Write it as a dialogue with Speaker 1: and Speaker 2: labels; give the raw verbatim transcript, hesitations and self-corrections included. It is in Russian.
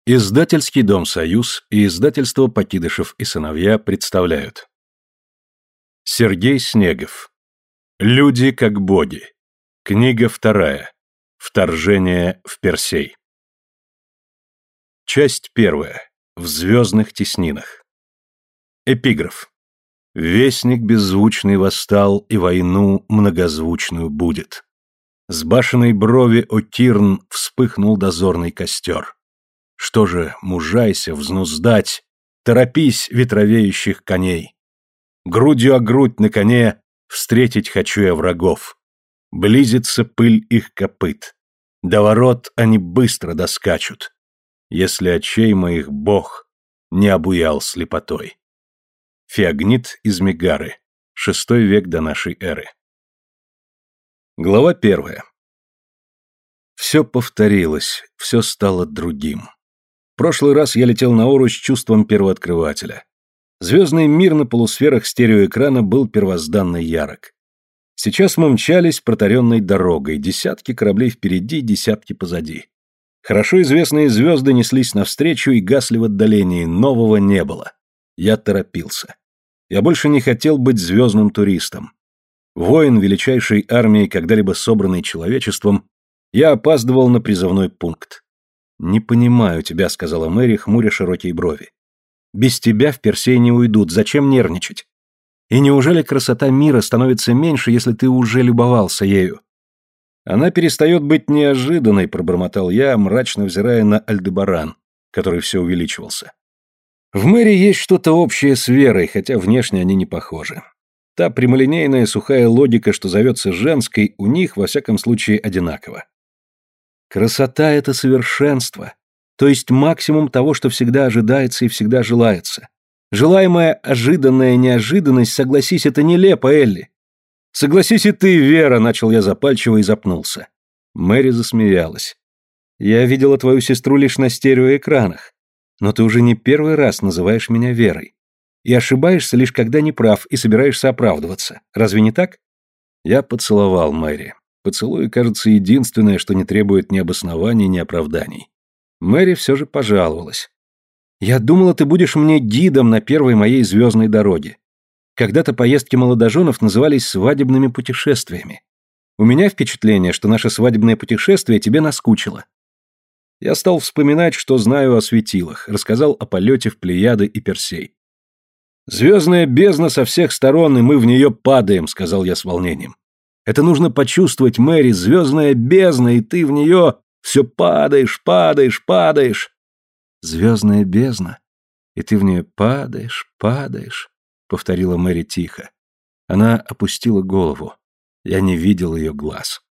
Speaker 1: Издательский дом «Союз» и издательство «Покидышев и сыновья» представляют. Сергей Снегов. Люди как боги. Книга вторая. Вторжение в Персей. Часть первая. В звездных теснинах. Эпиграф. Вестник беззвучный восстал, и войну многозвучную будет. С башенной брови, о Тирн, вспыхнул дозорный костер. Что же, мужайся, взнуздать, торопись, ветровеющих коней. Грудью о грудь на коне встретить хочу я врагов. Близится пыль их копыт. До ворот они быстро доскачут, если очей моих Бог не обуял слепотой. Феогнит из Мегары, шестой век до нашей эры. Глава первая. Все повторилось, все стало другим. В прошлый раз я летел на Ору с чувством первооткрывателя. Звездный мир на полусферах стереоэкрана был первозданно ярок. Сейчас мы мчались протаренной дорогой, десятки кораблей впереди, десятки позади. Хорошо известные звезды неслись навстречу и гасли в отдалении, нового не было. Я торопился. Я больше не хотел быть звездным туристом. Воин величайшей армии, когда-либо собранной человечеством, я опаздывал на призывной пункт. «Не понимаю тебя», — сказала Мэри, хмуря широкие брови. «Без тебя в Персей не уйдут, зачем нервничать? И неужели красота мира становится меньше, если ты уже любовался ею?» «Она перестает быть неожиданной», — пробормотал я, мрачно взирая на Альдебаран, который все увеличивался. В Мэри есть что-то общее с Верой, хотя внешне они не похожи. Та прямолинейная сухая логика, что зовется женской, у них, во всяком случае, одинакова. Красота — это совершенство, то есть максимум того, что всегда ожидается и всегда желается. Желаемая ожиданная неожиданность, согласись, это нелепо, Элли. Согласись и ты, Вера, начал я запальчиво и запнулся. Мэри засмеялась. Я видела твою сестру лишь на стереоэкранах, но ты уже не первый раз называешь меня Верой. И ошибаешься лишь когда не прав и собираешься оправдываться. Разве не так? Я поцеловал Мэри. Поцелуй, кажется, единственное, что не требует ни обоснований, ни оправданий. Мэри все же пожаловалась. «Я думала, ты будешь мне гидом на первой моей звездной дороге. Когда-то поездки молодоженов назывались свадебными путешествиями. У меня впечатление, что наше свадебное путешествие тебе наскучило». Я стал вспоминать, что знаю о светилах, рассказал о полете в Плеяды и Персей. «Звездная бездна со всех сторон, и мы в нее падаем», — сказал я с волнением. «Это нужно почувствовать, Мэри, звездная бездна, и ты в нее все падаешь, падаешь, падаешь». «Звездная бездна, и ты в нее падаешь, падаешь», — повторила Мэри тихо. Она опустила голову. Я не видел ее глаз.